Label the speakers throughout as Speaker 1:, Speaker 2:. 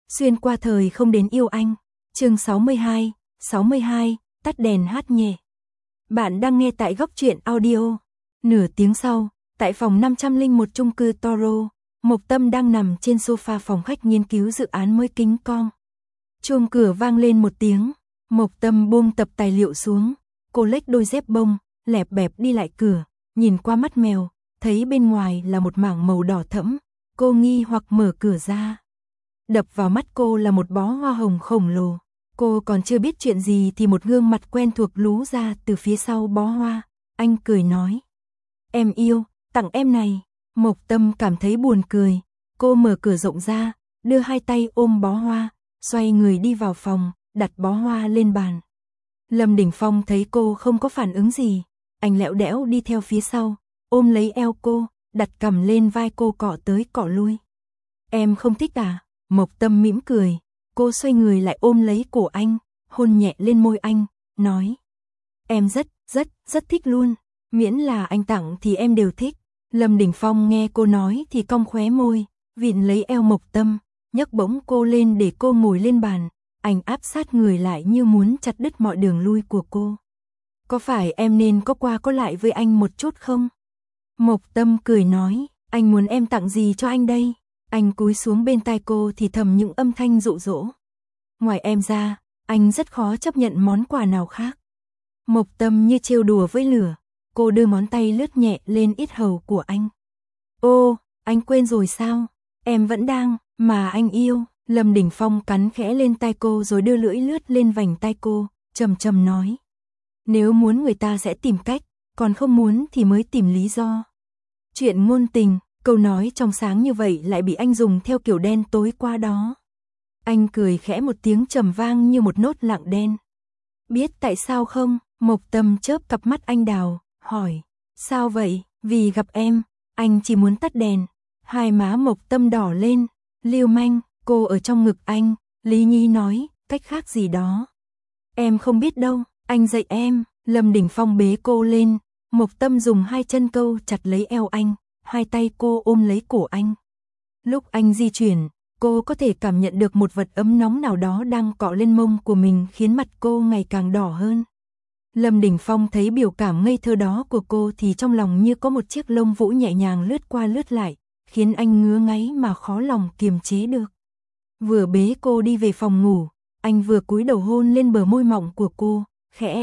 Speaker 1: Xuyên qua thời không đến yêu anh. Chương 62, tắt đèn hát nhẹ. Bạn đang nghe tại Góc Truyện Audio. Nửa tiếng sau, tại phòng 501 chung cư Toro, Mộc Tâm đang nằm trên sofa phòng khách nghiên cứu dự án mới King Kong. Chuông cửa vang lên một tiếng, Mộc Tâm buông tập tài liệu xuống, cô lếch đôi dép bông, lẹp bẹp đi lại cửa, nhìn qua mắt mèo, thấy bên ngoài là một mảng màu đỏ thẫm, cô nghi hoặc mở cửa ra. Đập vào mắt cô là một bó hoa hồng khổng lồ. Cô còn chưa biết chuyện gì thì một gương mặt quen thuộc lú ra từ phía sau bó hoa. Anh cười nói: "Em yêu, tặng em này." Mộc Tâm cảm thấy buồn cười. Cô mở cửa rộng ra, đưa hai tay ôm bó hoa, xoay người đi vào phòng, đặt bó hoa lên bàn. Lâm Đình Phong thấy cô không có phản ứng gì, anh lẹo đẽo đi theo phía sau, ôm lấy eo cô, đặt cằm lên vai cô cọ tới cọ lui. "Em không thích à?" Mộc Tâm mỉm cười, cô xoay người lại ôm lấy cổ anh, hôn nhẹ lên môi anh, nói: "Em rất thích luôn, miễn là anh tặng thì em đều thích." Lâm Đình Phong nghe cô nói thì cong khóe môi, vịn lấy eo Mộc Tâm, nhấc bổng cô lên để cô ngồi lên bàn, anh áp sát người lại như muốn chặt đứt mọi đường lui của cô. "Có phải em nên có qua có lại với anh một chút không?" Mộc Tâm cười nói: "Anh muốn em tặng gì cho anh đây?" Anh cúi xuống bên tai cô thì thầm những âm thanh dụ dỗ. "Ngoài em ra, anh rất khó chấp nhận món quà nào khác." Mộc Tâm như trêu đùa với lửa, cô đưa ngón tay lướt nhẹ lên yết hầu của anh. "Ô, anh quên rồi sao? Em vẫn đang, mà anh yêu." Lâm Đình Phong cắn khẽ lên tai cô rồi đưa lưỡi lướt lên vành tai cô, trầm trầm nói: "Nếu muốn người ta sẽ tìm cách, còn không muốn thì mới tìm lý do." Chuyện ngôn tình, câu nói trong sáng như vậy lại bị anh dùng theo kiểu đen tối qua đó. Anh cười khẽ một tiếng trầm vang như một nốt lặng đen. "Biết tại sao không?" Mộc Tâm chớp cặp mắt anh đào, hỏi: "Sao vậy?" "Vì gặp em, anh chỉ muốn tắt đèn." Hai má Mộc Tâm đỏ lên. "Lưu manh." Cô ở trong ngực anh, Lý Nhi nói: "Cách khác gì đó." "Em không biết đâu, anh dạy em." Lâm Đình Phong bế cô lên, Mộc Tâm dùng hai chân câu chặt lấy eo anh, hai tay cô ôm lấy cổ anh. Lúc anh di chuyển, cô có thể cảm nhận được một vật ấm nóng nào đó đang cọ lên mông của mình khiến mặt cô ngày càng đỏ hơn. Lâm Đình Phong thấy biểu cảm ngây thơ đó của cô thì trong lòng như có một chiếc lông vũ nhẹ nhàng lướt qua lướt lại, khiến anh ngứa ngáy mà khó lòng kiềm chế được. Vừa bế cô đi về phòng ngủ, anh vừa cúi đầu hôn lên bờ môi mọng của cô, khẽ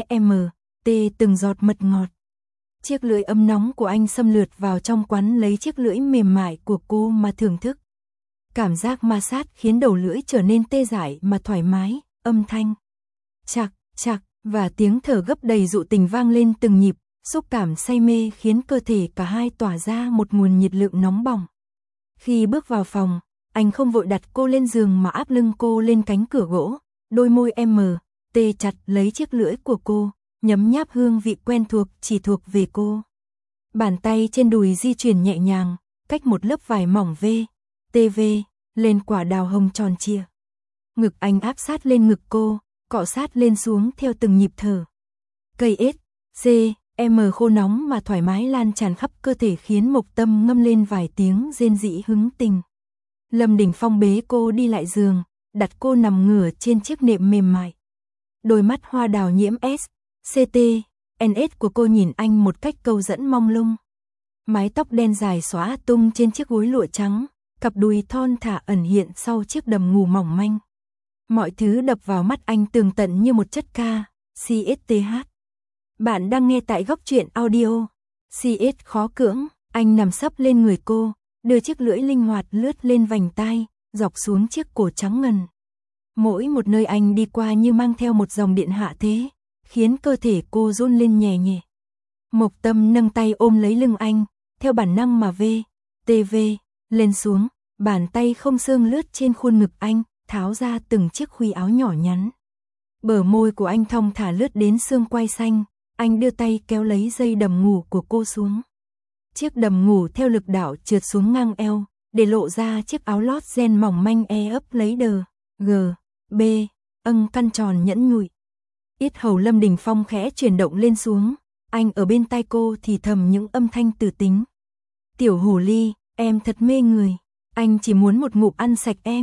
Speaker 1: tê từng giọt mật ngọt. Chiếc lưỡi ấm nóng của anh xâm lượt vào trong quắn lấy chiếc lưỡi mềm mại của cô mà thưởng thức. Cảm giác ma sát khiến đầu lưỡi trở nên tê dại mà thoải mái, âm thanh chạc chạc và tiếng thở gấp đầy dụ tình vang lên từng nhịp, xúc cảm say mê khiến cơ thể cả hai tỏa ra một nguồn nhiệt lượng nóng bỏng. Khi bước vào phòng, anh không vội đặt cô lên giường mà áp lưng cô lên cánh cửa gỗ, đôi môi tê chặt lấy chiếc lưỡi của cô, nhấm nháp hương vị quen thuộc chỉ thuộc về cô. Bàn tay trên đùi di chuyển nhẹ nhàng, cách một lớp vải mỏng TV, lên quả đào hồng tròn trịa. Ngực anh áp sát lên ngực cô, cọ sát lên xuống theo từng nhịp thở. Cây khô nóng mà thoải mái lan tràn khắp cơ thể khiến Mộc Tâm ngâm lên vài tiếng rên rỉ hứng tình. Lâm Đình Phong bế cô đi lại giường, đặt cô nằm ngửa trên chiếc nệm mềm mại. Đôi mắt hoa đào nhiễm NS của cô nhìn anh một cách câu dẫn mong lung. Mái tóc đen dài xõa tung trên chiếc gối lụa trắng, cặp đùi thon thả ẩn hiện sau chiếc đầm ngủ mỏng manh. Mọi thứ đập vào mắt anh tường tận như một chất CSTH. Bạn đang nghe tại Góc Truyện Audio. CS khó cưỡng, anh nằm sấp lên người cô, đưa chiếc lưỡi linh hoạt lướt lên vành tai, dọc xuống chiếc cổ trắng ngần. Mỗi một nơi anh đi qua như mang theo một dòng điện hạ thế, khiến cơ thể cô run lên nhẹ nhẹ. Mộc Tâm nâng tay ôm lấy lưng anh, theo bản năng mà TV, lên xuống, bàn tay không xương lướt trên khuôn ngực anh, tháo ra từng chiếc khuy áo nhỏ nhắn. Bờ môi của anh thong thả lướt đến xương quai xanh, anh đưa tay kéo lấy dây đầm ngủ của cô xuống. Chiếc đầm ngủ theo lực đạo trượt xuống ngang eo, để lộ ra chiếc áo lót ren mỏng manh ấp lấy căn tròn nhẫn nhụi. Yết hầu Lâm Đình Phong khẽ chuyển động lên xuống, anh ở bên tai cô thì thầm những âm thanh tử tính. "Tiểu hồ ly, em thật mê người, anh chỉ muốn một ngụm ăn sạch em."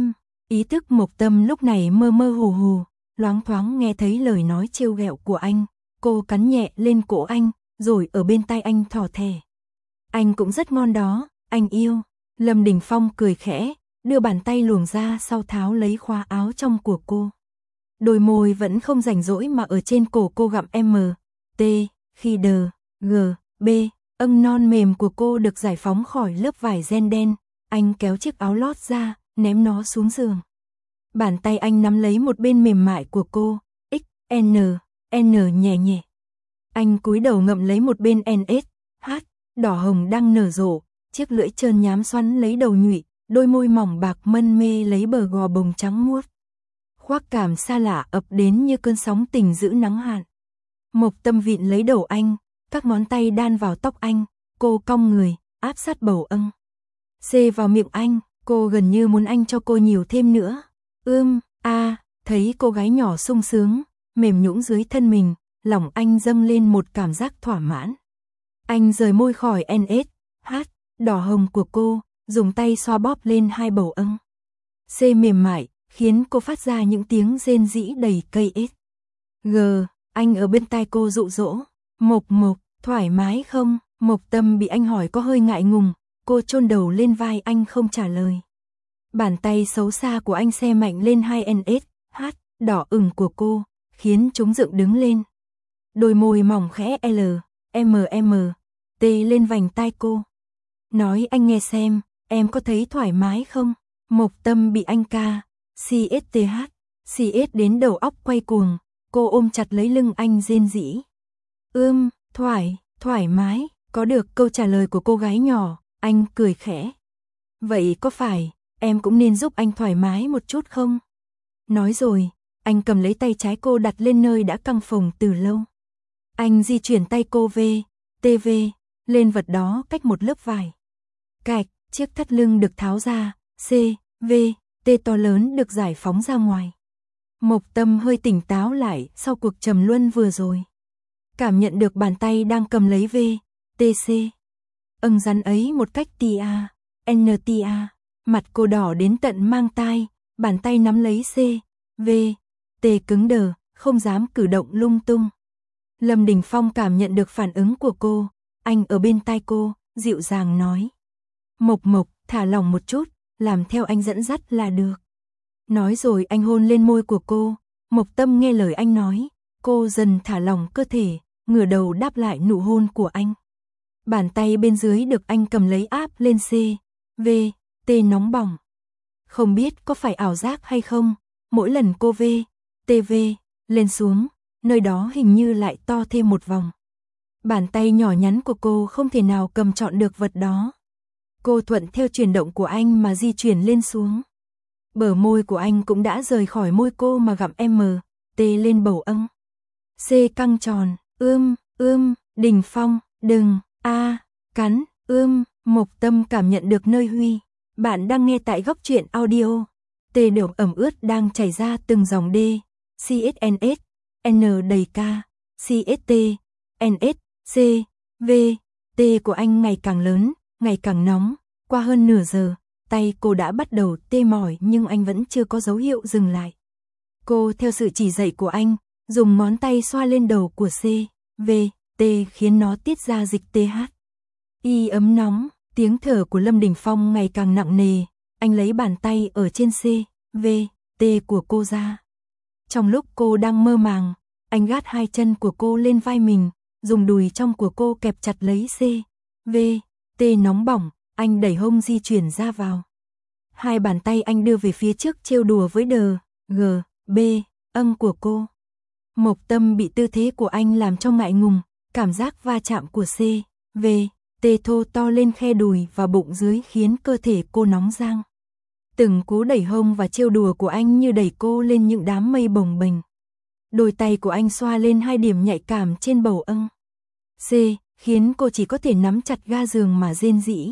Speaker 1: Ý thức Mộc Tâm lúc này mơ mơ hồ hồ, loáng thoáng nghe thấy lời nói trêu ghẹo của anh, cô cắn nhẹ lên cổ anh, rồi ở bên tai anh thỏ thẻ. Anh cũng rất ngon đó, anh yêu. Lâm Đình Phong cười khẽ, đưa bàn tay luồn ra sau tháo lấy khóa áo trong của cô. Đôi môi vẫn không rảnh rỗi mà ở trên cổ cô gặm M, T, khi D, G, B, non mềm của cô được giải phóng khỏi lớp vải ren đen, anh kéo chiếc áo lót ra, ném nó xuống giường. Bàn tay anh nắm lấy một bên mềm mại của cô, X, N nhẹ nhẹ. Anh cúi đầu ngậm lấy một bên NS, H, đỏ hồng đang nở rộ, chiếc lưỡi trơn nhám xoắn lấy đầu nhụy, đôi môi mỏng bạc mân mê lấy bờ gò bồng trắng muốt. Khoác cảm xa lạ ập đến như cơn sóng tình giữ nắng hạn. Mộc Tâm vịn lấy đầu anh, các ngón tay đan vào tóc anh, cô cong người, áp sát bầu âng. Xê vào miệng anh, cô gần như muốn anh cho cô nhiều thêm nữa. Thấy cô gái nhỏ sung sướng, mềm nhũn dưới thân mình, lòng anh dâng lên một cảm giác thỏa mãn. Anh rời môi khỏi NS, H, đỏ hồng của cô, dùng tay xoa bóp lên hai bầu âng. C mềm mại, khiến cô phát ra những tiếng rên rĩ đầy cây ết. G, anh ở bên tai cô dụ dỗ. Mộc, thoải mái không? Mộc Tâm bị anh hỏi có hơi ngại ngùng, cô chôn đầu lên vai anh không trả lời. Bàn tay xấu xa của anh xe mạnh lên hai NS, H, đỏ ửng của cô, khiến chúng dựng đứng lên. Đôi môi mỏng khẽ L, M, T lên vành tai cô. Nói anh nghe xem, em có thấy thoải mái không? Mộc Tâm bị anh ca, CS đến đầu óc quay cuồng, cô ôm chặt lấy lưng anh rên rỉ. Thoải mái, có được câu trả lời của cô gái nhỏ, anh cười khẽ. Vậy có phải, em cũng nên giúp anh thoải mái một chút không? Nói rồi, anh cầm lấy tay trái cô đặt lên nơi đã căng phồng từ lâu. Anh di chuyển tay cô TV, lên vật đó cách một lớp vải. Cạch, chiếc thắt lưng được tháo ra, T to lớn được giải phóng ra ngoài. Mộc Tâm hơi tỉnh táo lại sau cuộc trầm luân vừa rồi. Cảm nhận được bàn tay đang cầm lấy TC. Rắn ấy một cách NTA. Mặt cô đỏ đến tận mang tai, bàn tay nắm lấy T cứng đờ, không dám cử động lung tung. Lâm Đình Phong cảm nhận được phản ứng của cô, anh ở bên tai cô, dịu dàng nói. Mộc, thả lỏng một chút, làm theo anh dẫn dắt là được. Nói rồi anh hôn lên môi của cô, Mộc Tâm nghe lời anh nói, cô dần thả lỏng cơ thể, ngửa đầu đáp lại nụ hôn của anh. Bàn tay bên dưới được anh cầm lấy áp lên T nóng bỏng. Không biết có phải ảo giác hay không, mỗi lần cô TV lên xuống, nơi đó hình như lại to thêm một vòng. Bàn tay nhỏ nhắn của cô không thể nào cầm trọn được vật đó. Cô thuận theo chuyển động của anh mà di chuyển lên xuống. Bờ môi của anh cũng đã rời khỏi môi cô mà gặm T lên bầu âng. C căng tròn, Đình Phong, đừng, cắn, Mộc Tâm cảm nhận được nơi Huy. Bạn đang nghe tại Góc Truyện Audio. T đều ẩm ướt đang chảy ra từng dòng D, CSNS, N đầy K, CST, NS, C, V, T của anh ngày càng lớn, ngày càng nóng. Qua hơn nửa giờ, tay cô đã bắt đầu tê mỏi nhưng anh vẫn chưa có dấu hiệu dừng lại. Cô theo sự chỉ dạy của anh, dùng ngón tay xoa lên đầu của C, V, T khiến nó tiết ra dịch TH. Y ấm nóng, tiếng thở của Lâm Đình Phong ngày càng nặng nề, anh lấy bàn tay ở trên C, V, T của cô ra. Trong lúc cô đang mơ màng, anh gác hai chân của cô lên vai mình, dùng đùi trong của cô kẹp chặt lấy C, V, T nóng bỏng, anh đẩy hông di chuyển ra vào. Hai bàn tay anh đưa về phía trước trêu đùa với đờ, G, B, của cô. Mộc Tâm bị tư thế của anh làm cho ngại ngùng, cảm giác va chạm của C, V, T thô to lên khe đùi và bụng dưới khiến cơ thể cô nóng rang. Từng cú đẩy hông và trêu đùa của anh như đẩy cô lên những đám mây bồng bềnh. Đôi tay của anh xoa lên hai điểm nhạy cảm trên bầu âng. C, khiến cô chỉ có thể nắm chặt ga giường mà rên rỉ.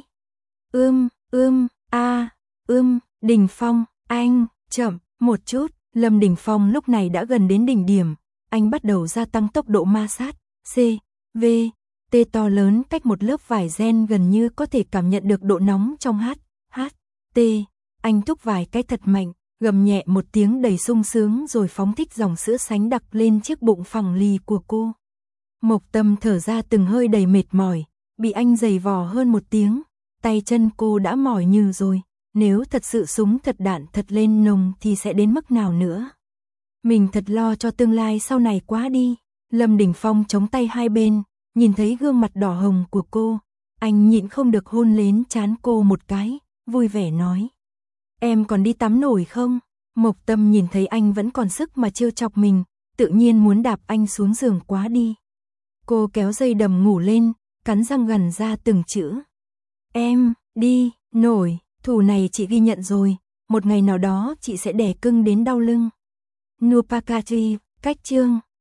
Speaker 1: Đình Phong, anh, chậm, một chút. Lâm Đình Phong lúc này đã gần đến đỉnh điểm, anh bắt đầu gia tăng tốc độ ma sát. C, V, T to lớn cách một lớp vải ren gần như có thể cảm nhận được độ nóng trong H, T. Anh thúc vài cái thật mạnh, gầm nhẹ một tiếng đầy sung sướng rồi phóng thích dòng sữa sánh đặc lên chiếc bụng phẳng lì của cô. Mộc Tâm thở ra từng hơi đầy mệt mỏi, bị anh giày vò hơn một tiếng, tay chân cô đã mỏi nhừ rồi, nếu thật sự súng thật đạn thật lên nòng thì sẽ đến mức nào nữa. Mình thật lo cho tương lai sau này quá đi. Lâm Đình Phong chống tay hai bên, nhìn thấy gương mặt đỏ hồng của cô, anh nhịn không được hôn lên trán cô một cái, vui vẻ nói. Em còn đi tắm nổi không? Mộc Tâm nhìn thấy anh vẫn còn sức mà trêu chọc mình, tự nhiên muốn đạp anh xuống giường quá đi. Cô kéo dây đầm ngủ lên, cắn răng gằn ra từng chữ. Em, đi, nổi, thủ này chị ghi nhận rồi, một ngày nào đó chị sẽ đẻ cưng đến đau lưng. Nupakati, cách chương.